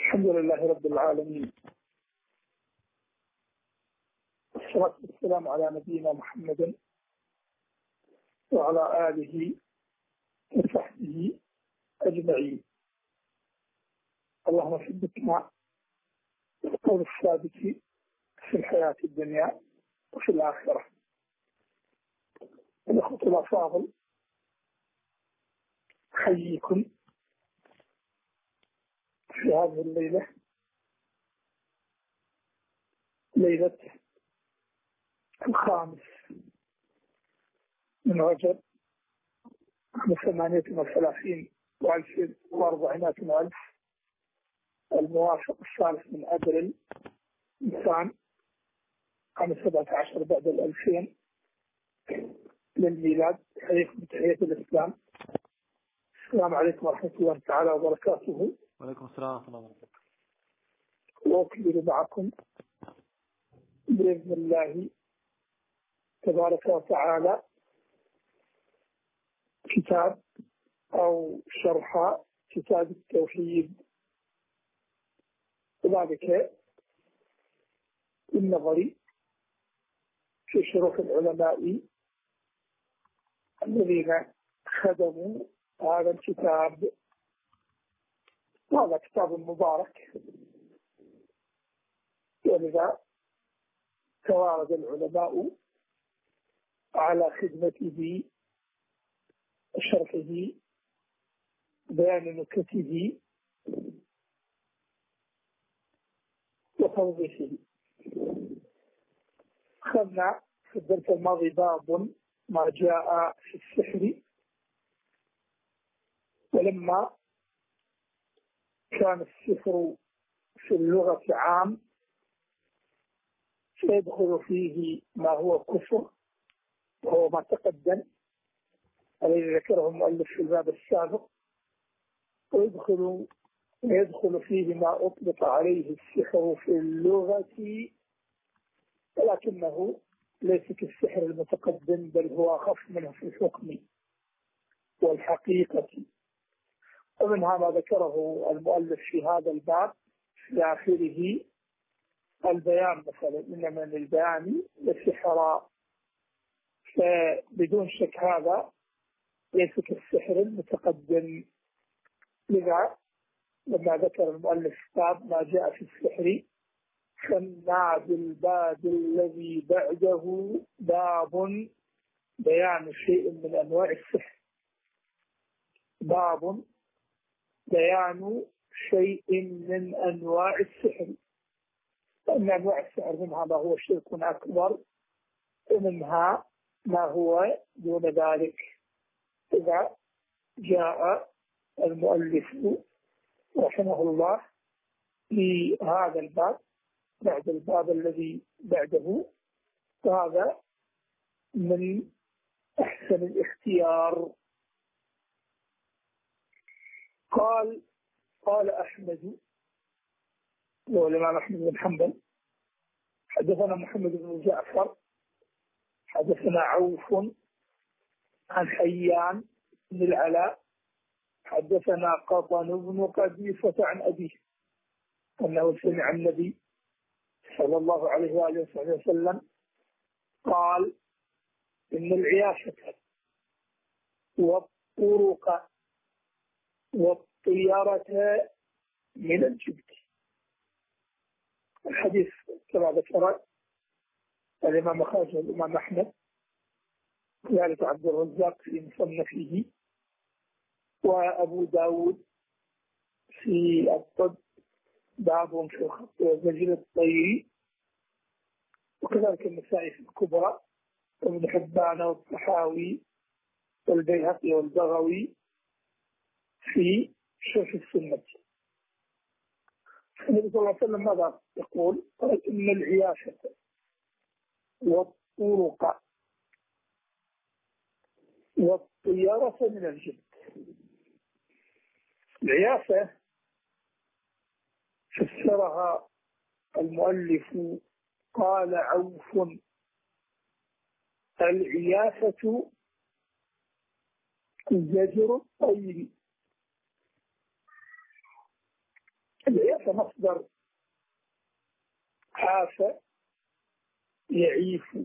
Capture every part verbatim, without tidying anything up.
الحمد لله رب العالمين، والصلاة والسلام على نبينا محمد وعلى آله وصحبه أجمعين. اللهم ثبتنا بالقول الثابت في الحياة الدنيا وفي الآخرة. الأخوة الأفاضل، أحييكم في هذه الليلة، ليلة الخامس من رجب عام ثمانية وثلاثين وألف وأربعمائة وألف، الموافق الثالث من أبريل نيسان عام سبعة عشر بعد الألفين للميلاد. حييكم بتحية الإسلام. السلام عليكم ورحمة الله تعالى وبركاته. وعليكم السلام ورحمة الله وبركاته. وأكمل معكم بإذن الله تبارك وتعالى كتاب أو شرح كتاب التوحيد، وذلك النظري في شروح العلماء الذين خدموا هذا الكتاب. وهذا كتاب مبارك، ولذا توارد العلماء على خدمته وشرحه، بيان نكته وتوضيحه. أخذنا في الدرس الماضي باب ما جاء في السحر، ولما كان السحر في اللغة عام سيدخل فيه ما هو كفر، وهو ما تقدم الذي ذكره المؤلف في الباب السابق، ويدخل ويدخل فيه ما أطلق عليه السحر في اللغة، ولكنه ليس كالسحر المتقدم، بل هو أخف منه في الحكم والحقيقة. ومنها ما ذكره المؤلف في هذا الباب في آخره البيان، مثلا إن من البيان لسحرا، فبدون شك هذا ليس كالسحر المتقدم. لذا لما ذكر المؤلف باب ما جاء في السحر سمى بالباب الذي بعده باب بيان شيء من أنواع السحر، باب بيان شيء من أنواع السحر. وأن أنواع السحر منها ما هو شرك أكبر، ومنها ما هو دون ذلك. إذا جاء المؤلف رحمه الله في هذا الباب بعد الباب الذي بعده، فهذا من أحسن الاختيار. قال قال أحمد والإمام أحمد بن حنبل حدثنا محمد بن جعفر حدثنا عوف عن حيان بن العلاء حدثنا قطن بن قبيصة عن أبيه أنه سمع النبي صلى الله عليه وآله وصحبه وسلم قال: إن العياشة والطرق والطيرة من الجبت. الحديث كما ذكر الإمام خارج الإمام أحمد، ذلك عبد الرزاق في مصنفه، وأبو داود في الطب باب في خط زجل الطير، وكذلك النسائي في الكبرى، وابن حبان والطحاوي والبيهقي والبغوي في شرح السنة. النبي صلى الله عليه وسلم ماذا يقول؟ قال: إن العياشة والطرق والطيرة من الجبت. العياشة فسرها المؤلف قال عوف: العياشة زجر الطير. العيافة مصدر عاف يعيف،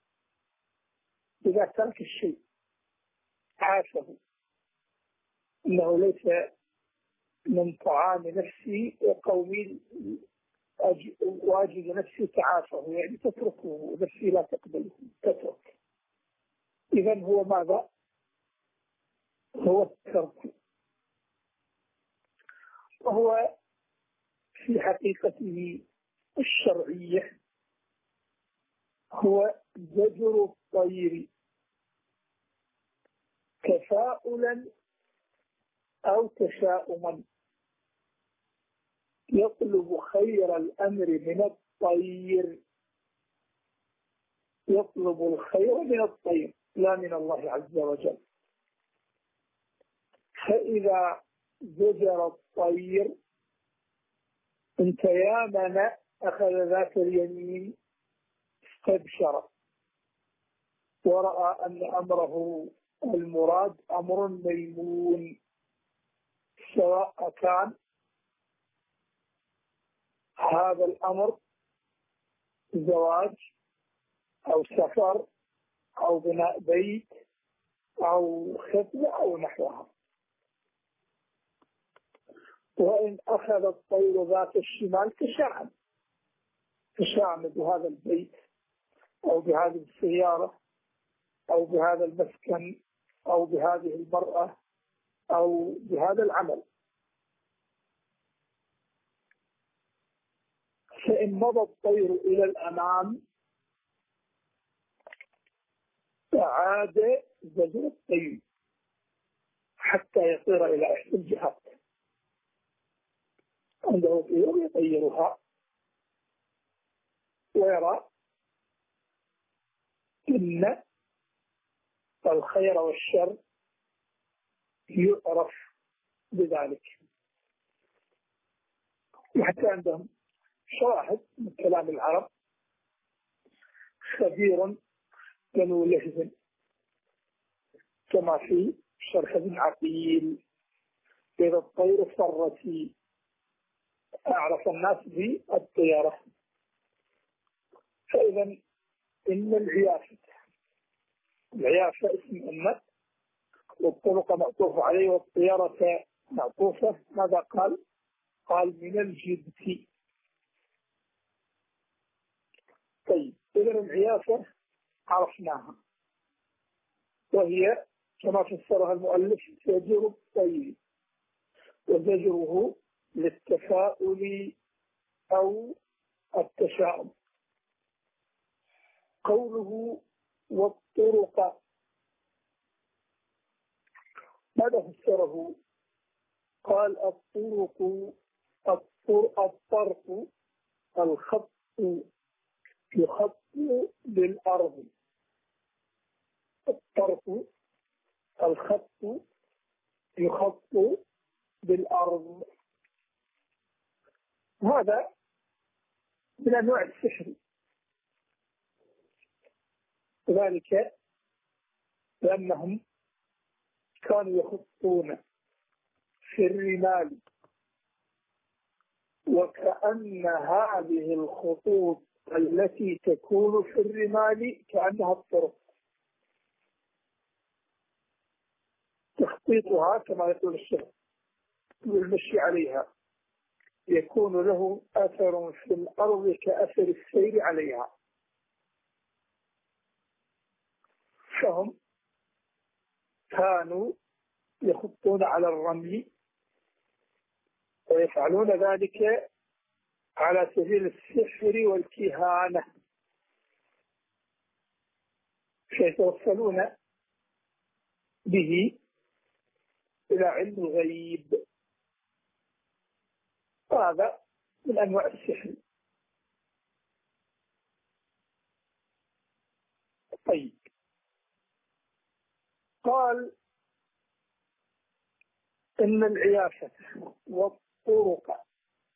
إذا ترك الشيء عافه، إنه ليس من طعام نفسي وقومي واجد نفسي تعافه، يعني تتركه، نفسي لا تقبله، تترك. إذن هو ماذا؟ هو الترك، وهو في حقيقته الشرعية هو زجر الطير تفاؤلا أو تشاؤما، يطلب خير الأمر من الطير، يطلب الخير من الطير لا من الله عز وجل. فإذا زجر الطير إن تيامن أخذ ذات اليمين استبشر، ورأى أن أمره المراد أمر ميمون، سواء كان هذا الأمر زواج أو سفر أو بناء بيت أو خطبة أو نحوها. وإن أخذ الطير ذات الشمال تشاءم، تشاءم بهذا البيت أو بهذه السيارة أو بهذا المسكن أو بهذه المرأة أو بهذا العمل. فإن مضى الطير إلى الأمام فعاد زجر الطير حتى يطير إلى إحدى الجهات، عنده طيور يطيرها ويرى إن الخير والشر يعرف بذلك. وحتى عندهم شواهد من كلام العرب، خبير بنو لهز كما في شرح ابن عقيل، إذا الطير فرت أعرف الناس بالطيارة. فإذا إن العيافة، العيافة اسم أمة، والطرق معطوف عليه والطيارة معطوفة. ماذا قال؟ قال من الجبت. طيب إذا العيافة عرفناها، وهي كما فسرها المؤلف زجر الطير، وزجره للتفاؤل أو التشاؤم. قوله والطرق ماذا فسره؟ قال الطرق الطرق الخط يخط بالأرض، الطرق الخط يخط بالأرض. هذا من أنواع السحر، ذلك لأنهم كانوا يخطون في الرمال، وكأن هذه الخطوط التي تكون في الرمال كأنها الطرق، تخطيطها كما يقول الشيخ والمشي عليها يكون له أثر في الأرض كأثر السير عليها. فهم كانوا يخطون على الرمل ويفعلون ذلك على سبيل السحر والكهانة، فيتوصلون به إلى علم الغيب. هذا من أنواع السحر. طيب قال إن العيافة والطرق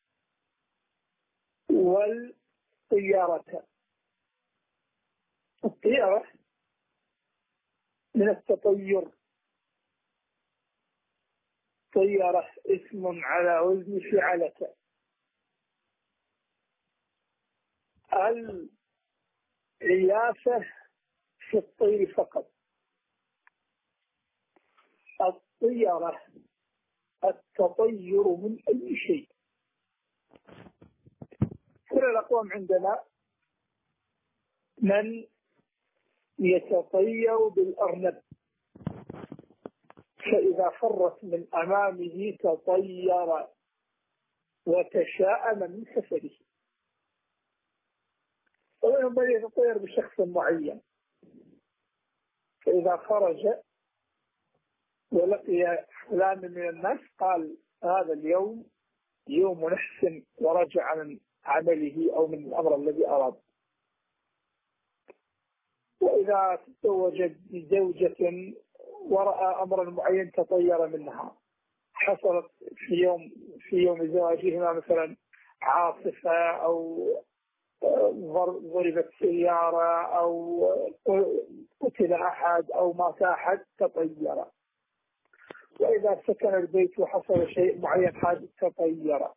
والطيارة، الطيارة من التطير، طيارة اسم على وزن فعلة، العيافة في الطير فقط. الطيرة التطير من أي شيء. كل الأقوام عندنا من يتطير بالأرنب، فإذا فرت من أمامه تطير وتشاءم من سفره. ومنهم من يتطير بشخص معين، فإذا خرج ولقي فلان من الناس قال هذا اليوم يوم نحس ورجع من عمله أو من الأمر الذي أراد. وإذا تزوج بزوجة ورأى أمرا معين تطير منها، حصلت في يوم في يوم زواجهما مثلا عاصفة أو ضربت سيارة أو قتل أحد أو مات أحد تطير. وإذا سكن البيت وحصل شيء معين حادث تطير.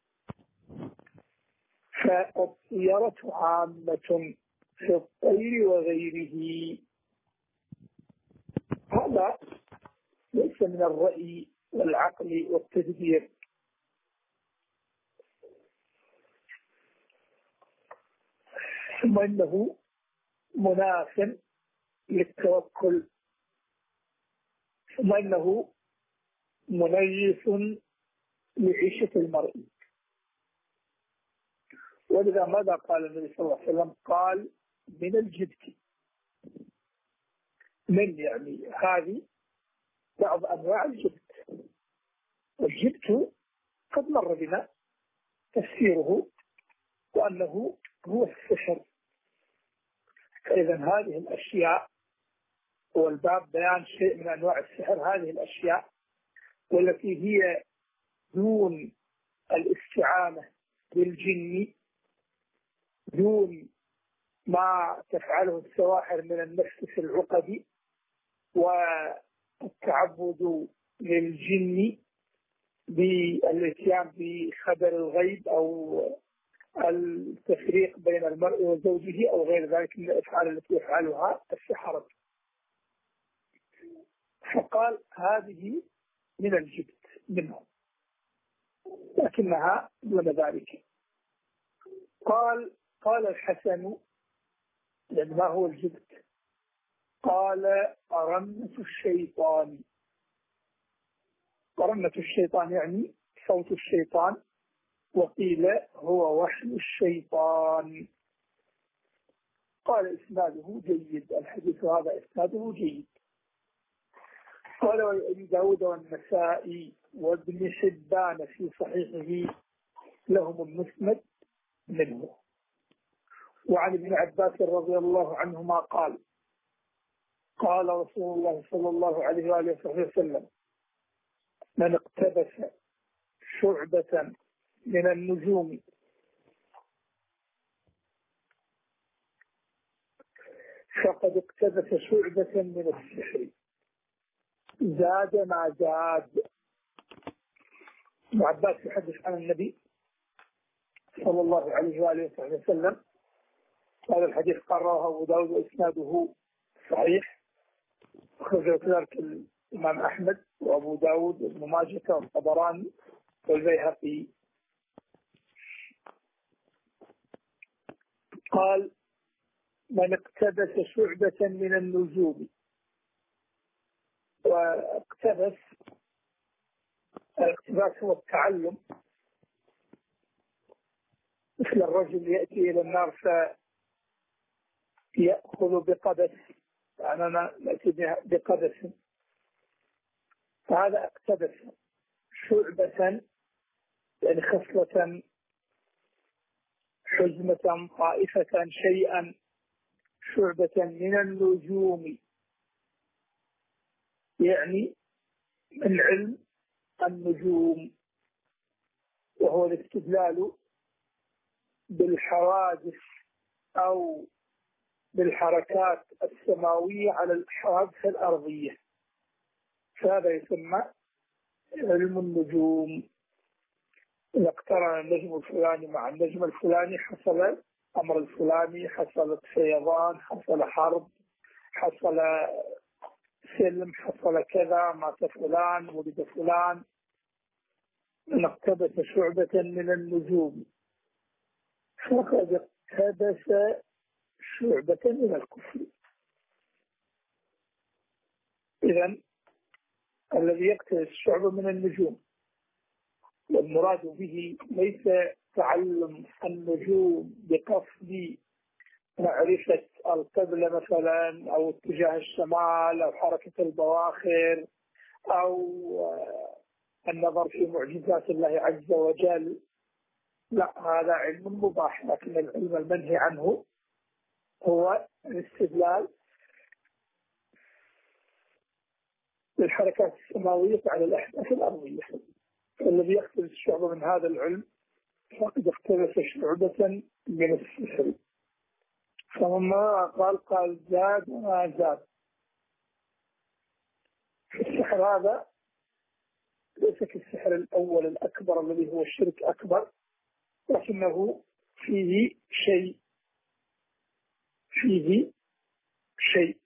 فالطيرة عامة في الطير وغيره. هذا ليس من الرأي والعقل والتدبير. ثم إنه مناف للتوكل، ثم إنه منيف لعيشة المرء. ولذا ماذا قال النبي صلى الله عليه وسلم؟ قال من الجبت. من يعني هذه بعض أنواع الجبت. والجبت قد مر بنا تفسيره وأنه هو السحر. فإذا هذه الأشياء، والباب بيان شيء من أنواع السحر، هذه الأشياء والتي هي دون الاستعانة بالجن، دون ما تفعله السواحر من النفس في العقد والتعبد للجن بالاتيان بخبر الغيب أو التفريق بين المرء وزوجه أو غير ذلك من الأفعال التي يفعلها السحرة. فقال هذه من الجبت منهم، لكنها دون ذلك. قال قال الحسن لأن ما هو الجبت؟ قال رنة الشيطان. رنة الشيطان يعني صوت الشيطان، وقيل هو وحي الشيطان. قال إسناده جيد، الحديث هذا إسناده جيد. قال أبي داود والنسائي وابن حبان في صحيحه لهم المسند منه. وعن ابن عباس رضي الله عنهما قال قال رسول الله صلى الله عليه وآله وسلم من اقتبس شعبة من النجوم فقد اقتبس شعبة من السحر زاد ما زاد. ابن عباس يحدث عن النبي صلى الله عليه وآله وسلم. هذا الحديث قرره أبو داود وإسناده صحيح، أخرجه كذلك الإمام أحمد وأبو داود وابن ماجه والطبراني والبيهقي. قال من اقتبس شعبة من النجوم. واقتبس، الاقتباس هو التعلم، مثل الرجل يأتي إلى النار فيأخذ بقدس، يعني أنا نأتي بقدس، فهذا اقتبس شعبة يعني خصلة، حزمة، طائفة، شيئا، شعبة من النجوم، يعني من علم النجوم، وهو الاستدلال بالحوادث أو بالحركات السماوية على الحوادث الأرضية، فهذا يسمى علم النجوم. إذا اقترن النجم الفلاني مع النجم الفلاني حصل الأمر الفلاني، حصلت فيضان، حصل حرب، حصل سلم، حصل كذا، مات فلان، ولد فلان، من اقتبس شعبة من النجوم فقد اقتبس شعبة من الكفر. إذن الذي يقتبس شعبة من النجوم والمراد به ليس تعلم النجوم بقصد معرفة القبلة مثلا أو اتجاه الشمال أو حركة البواخر أو النظر في معجزات الله عز وجل، لا، هذا علم مباح. لكن العلم المنهي عنه هو الاستدلال بالحركات السماوية على الأحداث الأرضية. الذي يقتبس شعبة من هذا العلم فقد اقتبس شعبة من السحر. فما قال قال زاد ما زاد. السحر هذا ليس كالسحر الأول الأكبر الذي هو الشرك أكبر، لكنه فيه شيء فيه شيء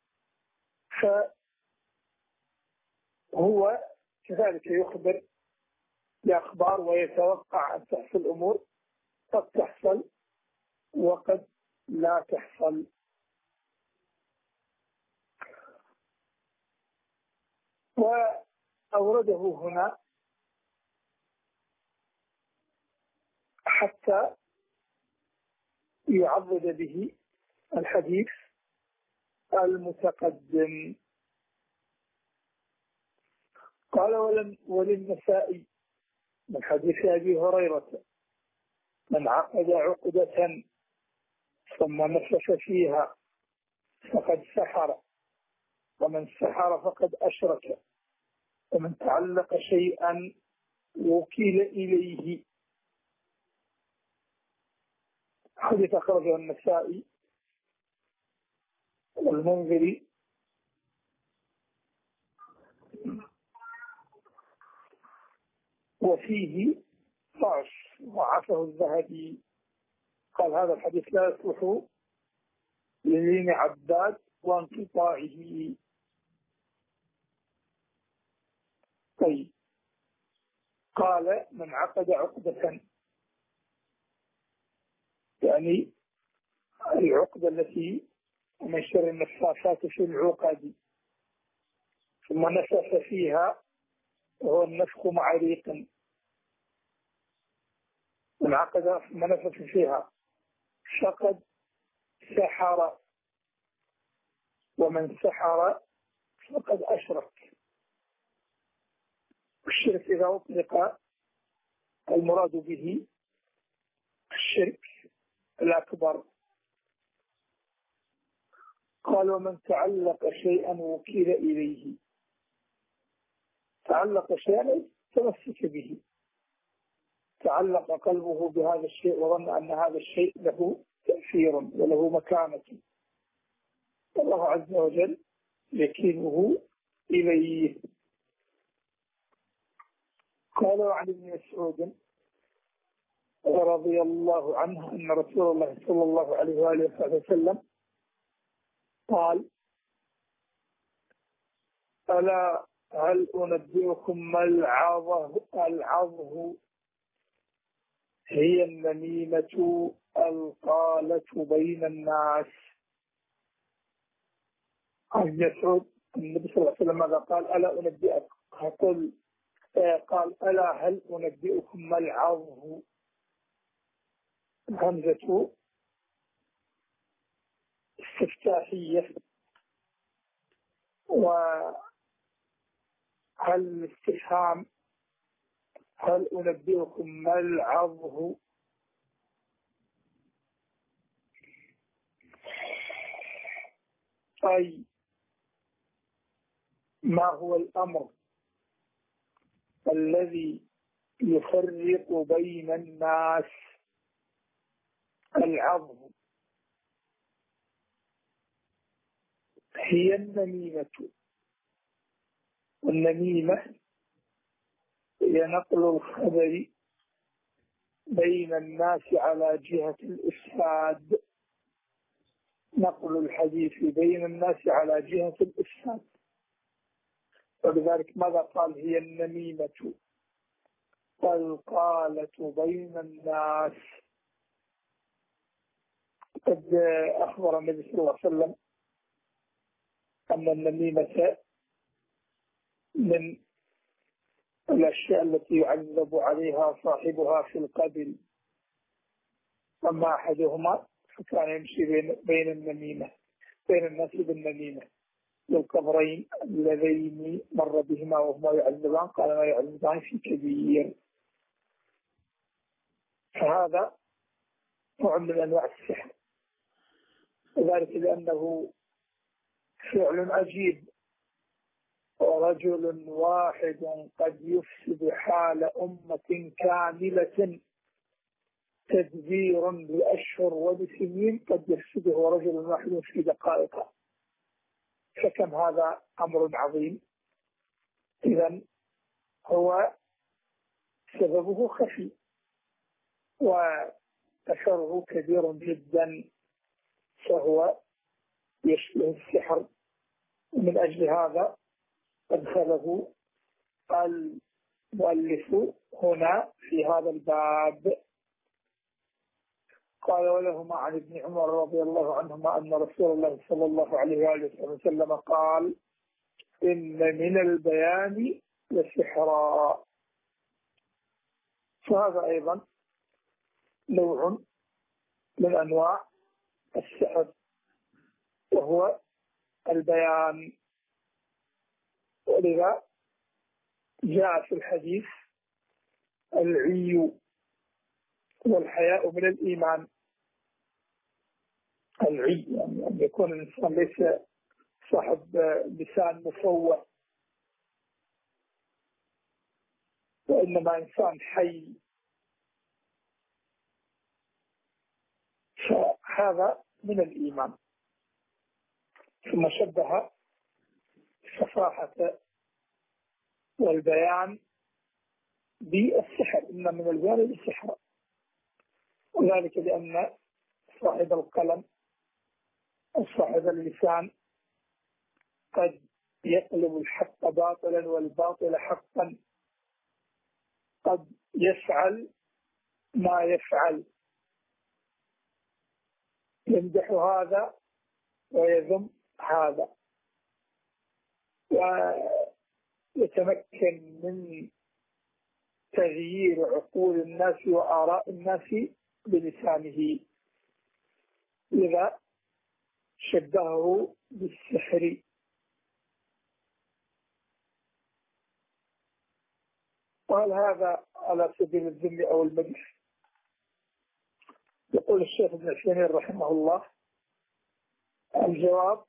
فهو كذلك يخبر بأخبار ويتوقع أن تحصل أمور، قد تحصل وقد لا تحصل. وأورده هنا حتى يعضد به الحديث المتقدم. قال وللنسائي من حديث أبي هريرة: من عقد عقدة ثم نفث فيها فقد سحر، ومن سحر فقد أشرك، ومن تعلق شيئا وكيل إليه. حديث أخرجه النسائي والمنذري وفيه ضعف ضعفه الذهبي. قال هذا الحديث لا يصلح للين عباد وانقطاعه. طيب، قال من عقد عقدة، يعني العقدة التي من شر النفاثات في العقد، ثم نفث فيها وهو النفخ مع ريق. من عقد ثم نفث فيها فقد سحر، ومن سحر فقد أشرك. الشرك إذا أطلق المراد به الشرك الأكبر. قال ومن تعلق شيئا وكيل إليه. تعلق شيئا تمسك به، تعلق قلبه بهذا الشيء وظن أن هذا الشيء له تأثير وله مكانة، الله عز وجل يكيله إليه. قال عن ابن مسعود رضي الله عنه أن رسول الله صلى الله عليه وآله وسلم قال: ألا هل أنبئكم ما العظه العظه هي النميمة القالة بين الناس. عن مسعود النبي صلى الله عليه وسلم ماذا قال؟ ألا أنبئكم، قل قال ألا هل أنبئكم ما العظه، همزة استفتاحية، وهل الاستفهام هل أنبئكم ما العظه، أي ما هو الأمر الذي يفرق بين الناس. العظه هي النميمة، والنميمة هي نقل الخبر بين الناس على جهة الإفساد، نقل الحديث بين الناس على جهة الإفساد. ولذلك ماذا قال؟ هي النميمة والقالة بين الناس. قد أخبر النبي صلى الله عليه وسلم أن النميمة من الأشياء التي يعذب عليها صاحبها في القبر. أما أحدهما فكان يمشي بين, بين النميمة بين الناس بالنميمة للقبرين اللذين مر بهما وهما يعذبان، قال ما يعذبان في كبير. فهذا نوع من أنواع السحر، وذلك لأنه فعل عجيب، ورجل واحد قد يفسد حال أمة كاملة تدبير بأشهر وبسنين، قد يفسده رجل واحد في دقائق، فكم هذا أمر عظيم. إذن هو سببه خفي وأثره كبير جدا، فهو يشبه السحر. ومن أجل هذا أدخله المؤلف هنا في هذا الباب. قال ولهما عن ابن عمر رضي الله عنهما أن رسول الله صلى الله عليه وآله وسلم قال إن من البيان لسحرا. فهذا أيضا نوع من أنواع السحر، وهو البيان. ولذا جاء في الحديث العي والحياء من الإيمان. العي يعني أن يكون الإنسان ليس صاحب لسان مفوه، وإنما إنسان حي. فهذا من الإيمان. ثم شبه الفصاحة والبيان بالسحر، إن من البيان للسحر، وذلك لأن صاحب القلم أو صاحب اللسان قد يقلب الحق باطلا والباطل حقا، قد يفعل ما يفعل، يمدح هذا ويذم هذا، ويتمكن من تغيير عقول الناس وآراء الناس بلسانه. لذا شبهه بالسحر. قال هذا على سبيل الذم أو المدح. يقول الشيخ ابن عثيمين رحمه الله الجواب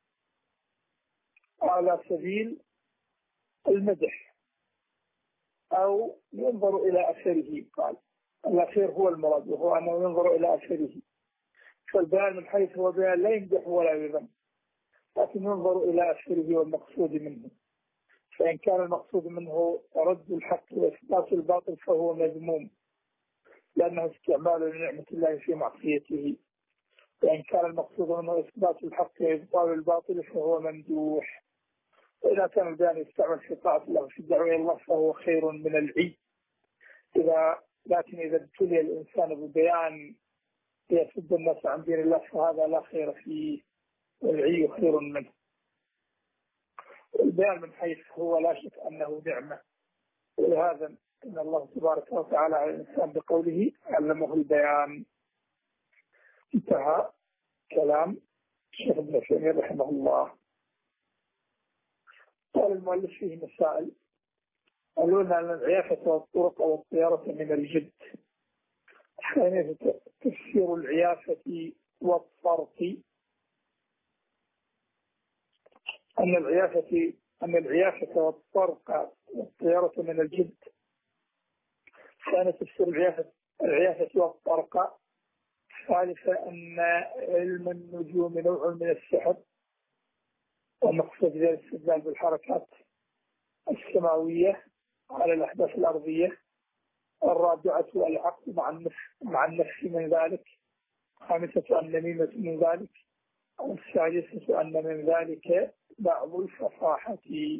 على سبيل المدح، أو ينظر إلى أثره. قال الأخير هو المراد، وهو أنه ينظر إلى أثره. فالبيان من حيث هو بيان لا يمدح ولا يذم، لكن ينظر إلى أثره والمقصود منه. فإن كان المقصود منه رد الحق وإثبات الباطل فهو مذموم، لأنه استعمال لنعمة الله في معصيته. وإن كان المقصود منه إثبات الحق وإبطال الباطل فهو ممدوح. وإذا كان البيان يستعمل في طاعة الله في الدعوة إلى الله فهو خير من العي. إذا لكن إذا ابتلي الإنسان بالبيان ليصد الناس عن دين الله فهذا لا خير فيه، والعي خير منه. البيان من حيث هو لا شك أنه نعمة، ولهذا إن الله تبارك وتعالى على الإنسان بقوله علمه البيان. انتهى كلام الشيخ ابن عثيمين رحمه الله. قال المؤلف فيه مسائل. قالوا أن العيافة والطرق والطيارة من الجد. حين تفسير العيافة والطرق أن العيافة أن العيافة والطرق والطيارة من الجد. كان تفسير العيافة العيافة والطرق. ثالثا أن علم النجوم نوع من السحر، ومقصود ذلك الاستدلال بالحركات السماوية على الأحداث الأرضية. الرابعة العقد مع النفس مع النفس من ذلك. الخامسة النميمة من ذلك. السادسة أن من ذلك بعض الفصاحة.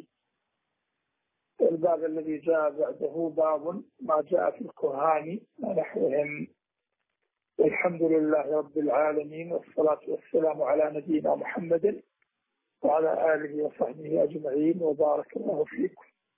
الباب الذي جاء بعده باب ما جاء في الكهان ونحوهم. الحمد لله رب العالمين، والصلاة والسلام على نبينا محمد وعلى آله وصحبه أجمعين، وبارك الله فيكم.